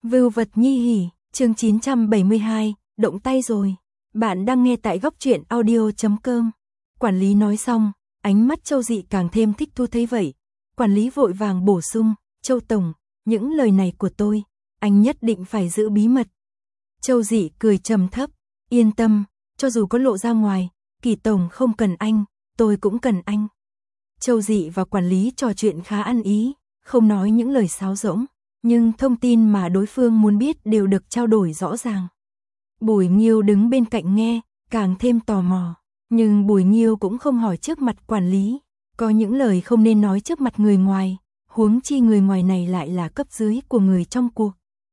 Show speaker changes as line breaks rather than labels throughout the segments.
Vưu vật nhi hỉ, chương 972, động tay rồi. Bạn đang nghe tại góc truyện audio.com. Quản lý nói xong, ánh mắt Châu Dị càng thêm thích thú thấy vậy. Quản lý vội vàng bổ sung, Châu Tổng, những lời này của tôi, anh nhất định phải giữ bí mật. Châu Dị cười trầm thấp, yên tâm, cho dù có lộ ra ngoài, Kỳ Tổng không cần anh, tôi cũng cần anh. Châu Dị và quản lý trò chuyện khá ăn ý, không nói những lời sáo rỗng, nhưng thông tin mà đối phương muốn biết đều được trao đổi rõ ràng. Bùi Nghiêu đứng bên cạnh nghe, càng thêm tò mò, nhưng Bùi Nghiêu cũng không hỏi trước mặt quản lý, có những lời không nên nói trước mặt người ngoài, huống chi người ngoài này lại là cấp dưới của người trong cuộc.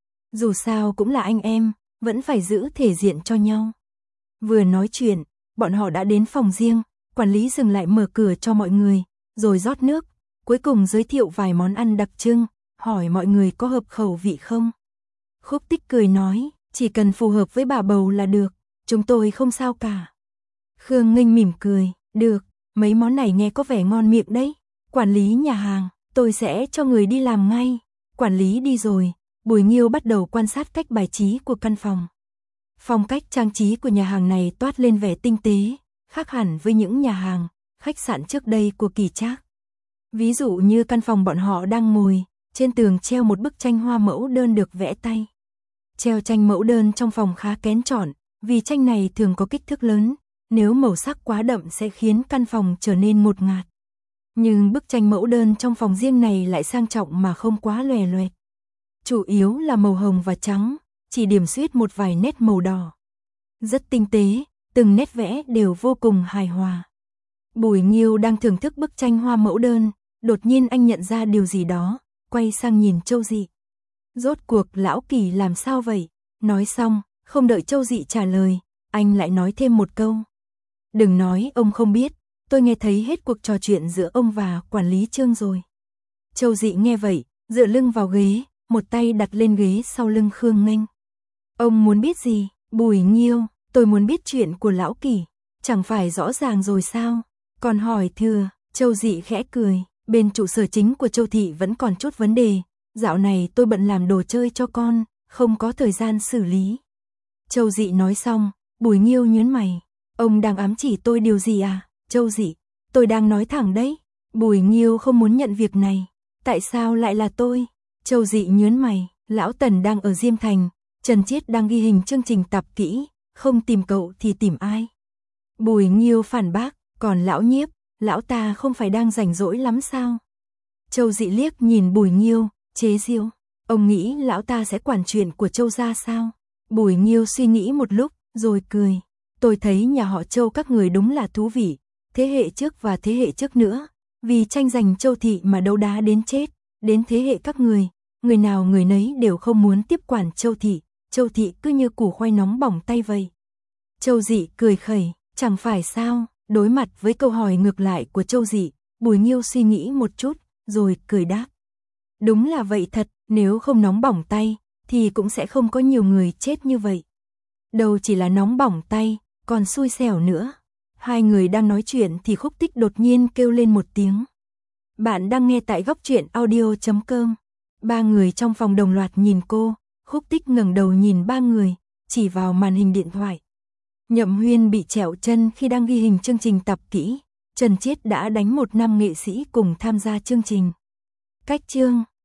Dù sao cũng là anh em, vẫn phải giữ thể diện cho nhau. Vừa nói chuyện, bọn họ đã đến phòng riêng, quản lý dừng lại mở cửa cho mọi người, rồi rót nước, cuối cùng giới thiệu vài món ăn đặc trưng, hỏi mọi người có hợp khẩu vị không. Khúc Tích cười nói, chỉ cần phù hợp với bà bầu là được, chúng tôi không sao cả. Khương Nghênh mỉm cười, được, mấy món này nghe có vẻ ngon miệng đấy. Quản lý nhà hàng, tôi sẽ cho người đi làm ngay. Quản lý đi rồi, Bùi Nghiêu bắt đầu quan sát cách bài trí của căn phòng. Phong cách trang trí của nhà hàng này toát lên vẻ tinh tế, khác hẳn với những nhà hàng, khách sạn trước đây của Kỳ Trác. Ví dụ như căn phòng bọn họ đang ngồi, trên tường treo một bức tranh hoa mẫu đơn được vẽ tay. Treo tranh mẫu đơn trong phòng khá kén chọn, vì tranh này thường có kích thước lớn, nếu màu sắc quá đậm sẽ khiến căn phòng trở nên ngột ngạt. Nhưng bức tranh mẫu đơn trong phòng riêng này lại sang trọng mà không quá lòe loẹt. Chủ yếu là màu hồng và trắng, chỉ điểm xuyết một vài nét màu đỏ. Rất tinh tế, từng nét vẽ đều vô cùng hài hòa. Bùi Nghiêu đang thưởng thức bức tranh hoa mẫu đơn, đột nhiên anh nhận ra điều gì đó, quay sang nhìn Châu Dị. Rốt cuộc lão Kỳ làm sao vậy? Nói xong, không đợi Châu Dị trả lời, anh lại nói thêm một câu. Đừng nói ông không biết, tôi nghe thấy hết cuộc trò chuyện giữa ông và quản lý Trương rồi. Châu Dị nghe vậy, dựa lưng vào ghế, một tay đặt lên ghế sau lưng Khương Nghênh. Ông muốn biết gì? Bùi Nghiêu, tôi muốn biết chuyện của lão Kỳ, chẳng phải rõ ràng rồi sao? Còn hỏi thừa, Châu Dị khẽ cười, bên trụ sở chính của Châu Thị vẫn còn chút vấn đề, dạo này tôi bận làm đồ chơi cho con, không có thời gian xử lý. Châu Dị nói xong, Bùi Nghiêu nhướng mày, ông đang ám chỉ tôi điều gì à? Châu Dị, tôi đang nói thẳng đấy. Bùi Nghiêu không muốn nhận việc này, tại sao lại là tôi? Châu Dị nhướng mày, lão Tần đang ở Diêm Thành, Trần Chiết đang ghi hình chương trình tập kỹ, không tìm cậu thì tìm ai? Bùi Nghiêu phản bác, còn lão Nhiếp, lão ta không phải đang rảnh rỗi lắm sao? Châu Dị liếc nhìn Bùi Nghiêu, chế giễu, ông nghĩ lão ta sẽ quản chuyện của Châu gia sao? Bùi Nghiêu suy nghĩ một lúc, rồi cười, tôi thấy nhà họ Châu các người đúng là thú vị, thế hệ trước và thế hệ trước nữa, vì tranh giành Châu Thị mà đấu đá đến chết, đến thế hệ các người nào người nấy đều không muốn tiếp quản Châu Thị cứ như củ khoai nóng bỏng tay vậy. Châu Dị cười khẩy, chẳng phải sao? Đối mặt với câu hỏi ngược lại của Châu Dị, Bùi Nghiêu suy nghĩ một chút, rồi cười đáp. Đúng là vậy thật, nếu không nóng bỏng tay, thì cũng sẽ không có nhiều người chết như vậy. Đâu chỉ là nóng bỏng tay, còn xui xẻo nữa. Hai người đang nói chuyện thì Khúc Tích đột nhiên kêu lên một tiếng. Bạn đang nghe tại góc truyện audio.com. Ba người trong phòng đồng loạt nhìn cô, Khúc Tích ngẩng đầu nhìn ba người, chỉ vào màn hình điện thoại. Nhậm Huyên bị trẹo chân khi đang ghi hình chương trình tập kỹ, Trần Chiết đã đánh một nam nghệ sĩ cùng tham gia chương trình. Cách chương